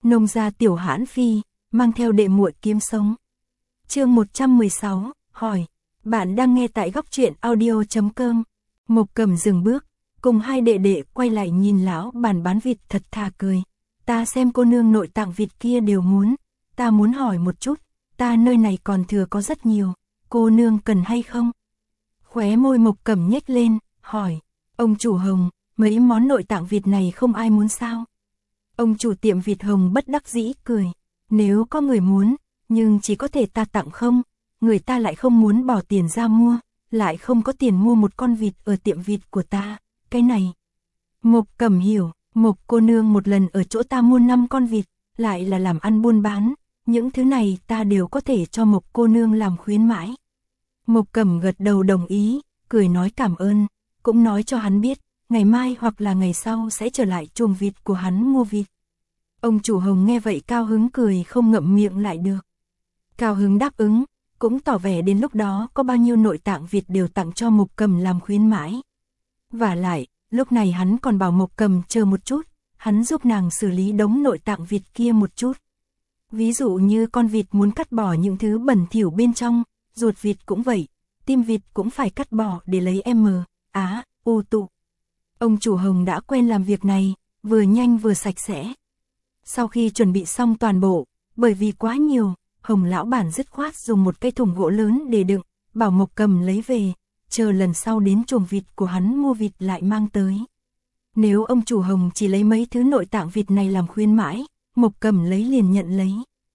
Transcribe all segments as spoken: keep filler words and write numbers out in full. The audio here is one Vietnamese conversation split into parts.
nông gia tiểu hãn phi, mang theo đệ muội kiếm sống. Chương một trăm mười sáu, hỏi, bạn đang nghe tại góc truyện audio chấm com. Mộc Cầm dừng bước, cùng hai đệ đệ quay lại nhìn lão bản bán vịt thật thà cười. Ta xem cô nương nội tạng vịt kia đều muốn, ta muốn hỏi một chút, ta nơi này còn thừa có rất nhiều, cô nương cần hay không? Khóe môi Mộc Cầm nhếch lên, hỏi, ông chủ Hồng, mấy món nội tạng vịt này không ai muốn sao? Ông chủ tiệm vịt Hồng bất đắc dĩ cười, nếu có người muốn, nhưng chỉ có thể ta tặng không, người ta lại không muốn bỏ tiền ra mua, lại không có tiền mua một con vịt ở tiệm vịt của ta, cái này. Mộc Cầm hiểu, Mộc cô nương một lần ở chỗ ta mua năm con vịt, lại là làm ăn buôn bán, những thứ này ta đều có thể cho Mộc cô nương làm khuyến mãi. Mộc Cầm gật đầu đồng ý, cười nói cảm ơn, cũng nói cho hắn biết, ngày mai hoặc là ngày sau sẽ trở lại chuồng vịt của hắn mua vịt. Ông chủ Hồng nghe vậy cao hứng cười không ngậm miệng lại được. Cao hứng đáp ứng, cũng tỏ vẻ đến lúc đó có bao nhiêu nội tạng vịt đều tặng cho Mộc Cầm làm khuyến mãi. Và lại, lúc này hắn còn bảo Mộc Cầm chờ một chút, hắn giúp nàng xử lý đống nội tạng vịt kia một chút. Ví dụ như con vịt muốn cắt bỏ những thứ bẩn thỉu bên trong, ruột vịt cũng vậy, tim vịt cũng phải cắt bỏ để lấy M, Á, U tụ. Ông chủ Hồng đã quen làm việc này, vừa nhanh vừa sạch sẽ. Sau khi chuẩn bị xong toàn bộ, bởi vì quá nhiều, Hồng lão bản dứt khoát dùng một cây thùng gỗ lớn để đựng, bảo Mộc Cầm lấy về, chờ lần sau đến chuồng vịt của hắn mua vịt lại mang tới. Nếu ông chủ Hồng chỉ lấy mấy thứ nội tạng vịt này làm khuyến mãi, Mộc Cầm lấy liền nhận lấy.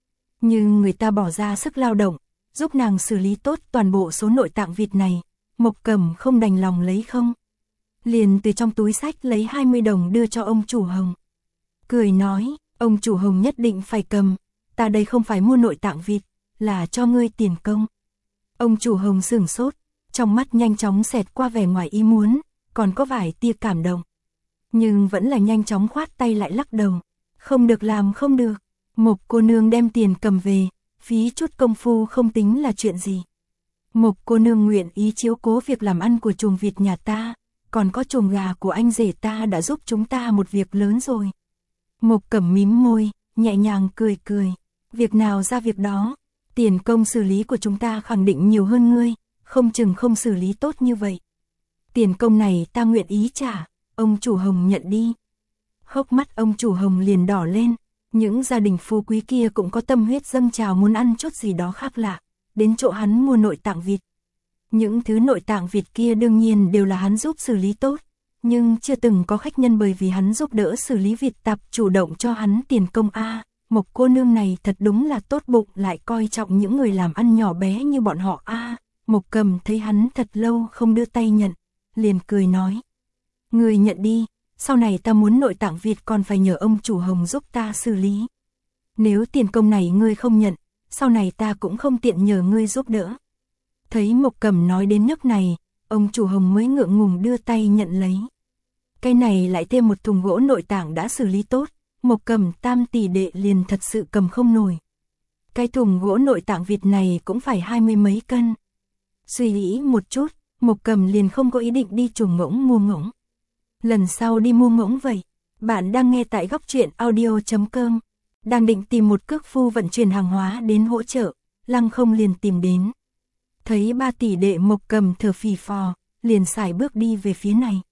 Nhưng người ta bỏ ra sức lao động, giúp nàng xử lý tốt toàn bộ số nội tạng vịt này, Mộc Cầm không đành lòng lấy không. Liền từ trong túi xách lấy hai mươi đồng đưa cho ông chủ Hồng. Cười nói, ông chủ Hồng nhất định phải cầm, ta đây không phải mua nội tạng vịt, là cho ngươi tiền công. Ông chủ Hồng sửng sốt, trong mắt nhanh chóng xẹt qua vẻ ngoài ý muốn, còn có vài tia cảm động. Nhưng vẫn là nhanh chóng khoát tay lại lắc đầu, không được làm không được, Mộc cô nương đem tiền cầm về, phí chút công phu không tính là chuyện gì. Mộc cô nương nguyện ý chiếu cố việc làm ăn của chuồng vịt nhà ta, còn có chuồng gà của anh rể ta đã giúp chúng ta một việc lớn rồi. Mộc Cầm mím môi, nhẹ nhàng cười cười, việc nào ra việc đó, tiền công xử lý của chúng ta khẳng định nhiều hơn ngươi, không chừng không xử lý tốt như vậy. Tiền công này ta nguyện ý trả, ông chủ Hồng nhận đi. Hốc mắt ông chủ Hồng liền đỏ lên, những gia đình phú quý kia cũng có tâm huyết dâng trào muốn ăn chút gì đó khác lạ, đến chỗ hắn mua nội tạng vịt. Những thứ nội tạng vịt kia đương nhiên đều là hắn giúp xử lý tốt, nhưng chưa từng có khách nhân bởi vì hắn giúp đỡ xử lý vịt tạp chủ động cho hắn tiền công a. Mộc cô nương này thật đúng là tốt bụng, lại coi trọng những người làm ăn nhỏ bé như bọn họ a. Mộc Cầm thấy hắn thật lâu không đưa tay nhận, liền cười nói, người nhận đi, sau này ta muốn nội tạng vịt còn phải nhờ ông chủ Hồng giúp ta xử lý. Nếu tiền công này ngươi không nhận, sau này ta cũng không tiện nhờ ngươi giúp đỡ. Thấy Mộc Cầm nói đến nước này, ông chủ Hồng mới ngượng ngùng đưa tay nhận lấy. Cái này lại thêm một thùng gỗ nội tạng đã xử lý tốt, Mộc Cầm tam tỷ đệ liền thật sự cầm không nổi. Cái thùng gỗ nội tạng vịt này cũng phải hai mươi mấy cân. Suy nghĩ một chút, Mộc Cầm liền không có ý định đi chuồng ngỗng mua ngỗng. Lần sau đi mua ngỗng vậy. Bạn đang nghe tại góc truyện audio chấm com. Đang định tìm một cước phu vận chuyển hàng hóa đến hỗ trợ, Lăng Không liền tìm đến. Thấy ba tỷ đệ Mộc Cầm thở phì phò, liền sải bước đi về phía này.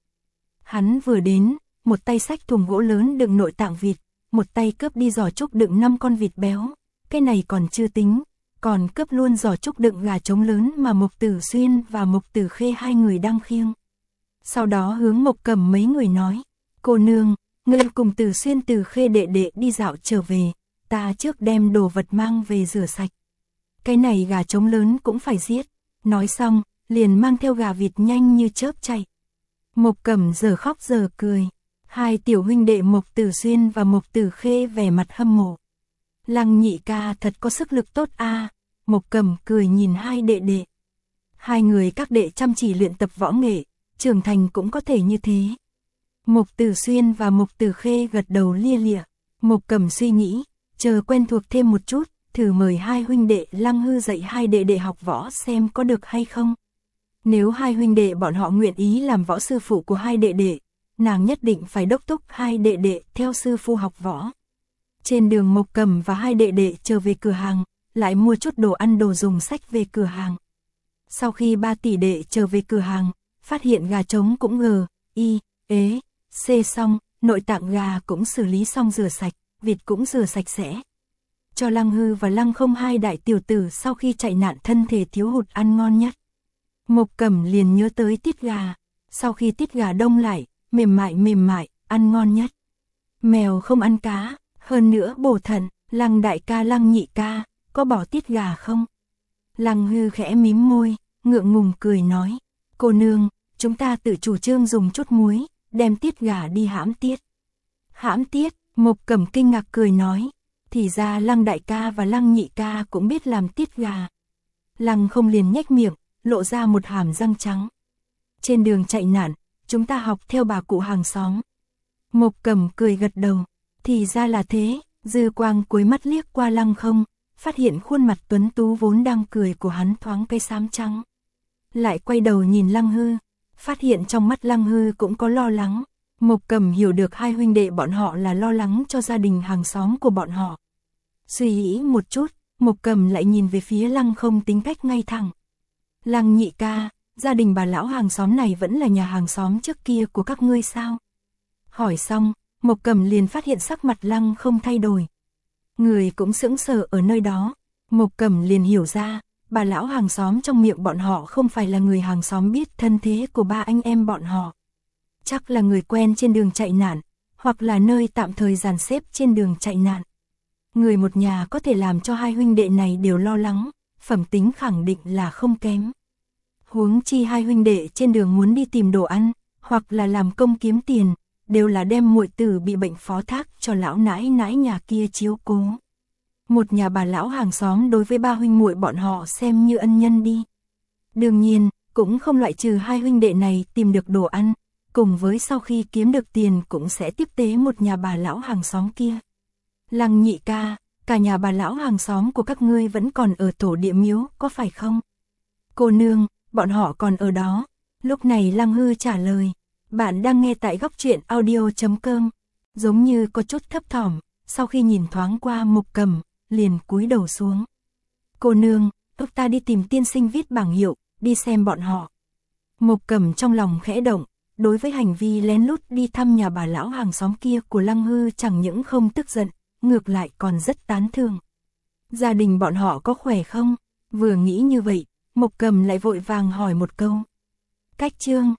Hắn vừa đến, một tay xách thùng gỗ lớn đựng nội tạng vịt, một tay cướp đi giỏ trúc đựng năm con vịt béo. Cái này còn chưa tính, còn cướp luôn giỏ trúc đựng gà trống lớn mà Mộc Tử Xuyên và Mộc Tử Khê hai người đang khiêng. Sau đó hướng Mộc Cầm mấy người nói, cô nương, ngươi cùng Tử Xuyên Tử Khê đệ đệ đi dạo trở về, ta trước đem đồ vật mang về rửa sạch. Cái này gà trống lớn cũng phải giết. Nói xong, liền mang theo gà vịt nhanh như chớp chạy. Mộc Cầm giờ khóc giờ cười. Hai tiểu huynh đệ Mộc Tử Xuyên và Mộc Tử Khê vẻ mặt hâm mộ. Lăng nhị ca thật có sức lực tốt a. À. Mộc Cầm cười nhìn hai đệ đệ. Hai người các đệ chăm chỉ luyện tập võ nghệ, trưởng thành cũng có thể như thế. Mộc Tử Xuyên và Mộc Tử Khê gật đầu lia lịa. Mộc Cầm suy nghĩ, chờ quen thuộc thêm một chút, thử mời hai huynh đệ Lăng Hư dạy hai đệ đệ học võ xem có được hay không. Nếu hai huynh đệ bọn họ nguyện ý làm võ sư phụ của hai đệ đệ, nàng nhất định phải đốc thúc hai đệ đệ theo sư phụ học võ. Trên đường Mộc Cẩm và hai đệ đệ trở về cửa hàng, lại mua chút đồ ăn đồ dùng sách về cửa hàng. Sau khi ba tỷ đệ trở về cửa hàng, phát hiện gà trống cũng gờ, y, ế, xê xong, nội tạng gà cũng xử lý xong rửa sạch, vịt cũng rửa sạch sẽ. Cho Lăng Hư và Lăng Không hai đại tiểu tử sau khi chạy nạn thân thể thiếu hụt ăn ngon nhất. Mộc Cẩm liền nhớ tới tiết gà, sau khi tiết gà đông lại, mềm mại mềm mại, ăn ngon nhất. Mèo không ăn cá, hơn nữa bổ thận, Lăng đại ca Lăng nhị ca, có bỏ tiết gà không? Lăng Hư khẽ mím môi, ngượng ngùng cười nói, cô nương, chúng ta tự chủ trương dùng chút muối, đem tiết gà đi hãm tiết. Hãm tiết, Mộc Cẩm kinh ngạc cười nói, thì ra Lăng đại ca và Lăng nhị ca cũng biết làm tiết gà. Lăng Không liền nhếch miệng, lộ ra một hàm răng trắng. Trên đường chạy nạn, chúng ta học theo bà cụ hàng xóm. Mộc Cẩm cười gật đầu, thì ra là thế, dư quang cuối mắt liếc qua Lăng Không, phát hiện khuôn mặt tuấn tú vốn đang cười của hắn thoáng cái xám trắng. Lại quay đầu nhìn Lăng Hư, phát hiện trong mắt Lăng Hư cũng có lo lắng. Mộc Cẩm hiểu được hai huynh đệ bọn họ là lo lắng cho gia đình hàng xóm của bọn họ. Suy nghĩ một chút, Mộc Cẩm lại nhìn về phía Lăng Không tính cách ngay thẳng. Lăng nhị ca, gia đình bà lão hàng xóm này vẫn là nhà hàng xóm trước kia của các ngươi sao? Hỏi xong, Mộc Cẩm liền phát hiện sắc mặt Lăng Không thay đổi. Người cũng sững sờ ở nơi đó, Mộc Cẩm liền hiểu ra, bà lão hàng xóm trong miệng bọn họ không phải là người hàng xóm biết thân thế của ba anh em bọn họ. Chắc là người quen trên đường chạy nạn, hoặc là nơi tạm thời dàn xếp trên đường chạy nạn. Người một nhà có thể làm cho hai huynh đệ này đều lo lắng, phẩm tính khẳng định là không kém. Huống chi hai huynh đệ trên đường muốn đi tìm đồ ăn, hoặc là làm công kiếm tiền, đều là đem muội tử bị bệnh phó thác cho lão nãi nãi nhà kia chiếu cố. Một nhà bà lão hàng xóm đối với ba huynh muội bọn họ xem như ân nhân đi. Đương nhiên, cũng không loại trừ hai huynh đệ này tìm được đồ ăn, cùng với sau khi kiếm được tiền cũng sẽ tiếp tế một nhà bà lão hàng xóm kia. Lăng nhị ca, cả nhà bà lão hàng xóm của các ngươi vẫn còn ở tổ địa miếu, có phải không? Cô nương, bọn họ còn ở đó. Lúc này Lăng Hư trả lời, bạn đang nghe tại góc truyện audio chấm com. Giống như có chút thấp thỏm, sau khi nhìn thoáng qua Mộc Cẩm, liền cúi đầu xuống. Cô nương, lúc ta đi tìm tiên sinh viết bảng hiệu, đi xem bọn họ. Mộc Cẩm trong lòng khẽ động, đối với hành vi lén lút đi thăm nhà bà lão hàng xóm kia của Lăng Hư chẳng những không tức giận, ngược lại còn rất tán thưởng. Gia đình bọn họ có khỏe không? Vừa nghĩ như vậy, Mộc Cẩm lại vội vàng hỏi một câu. Cách chương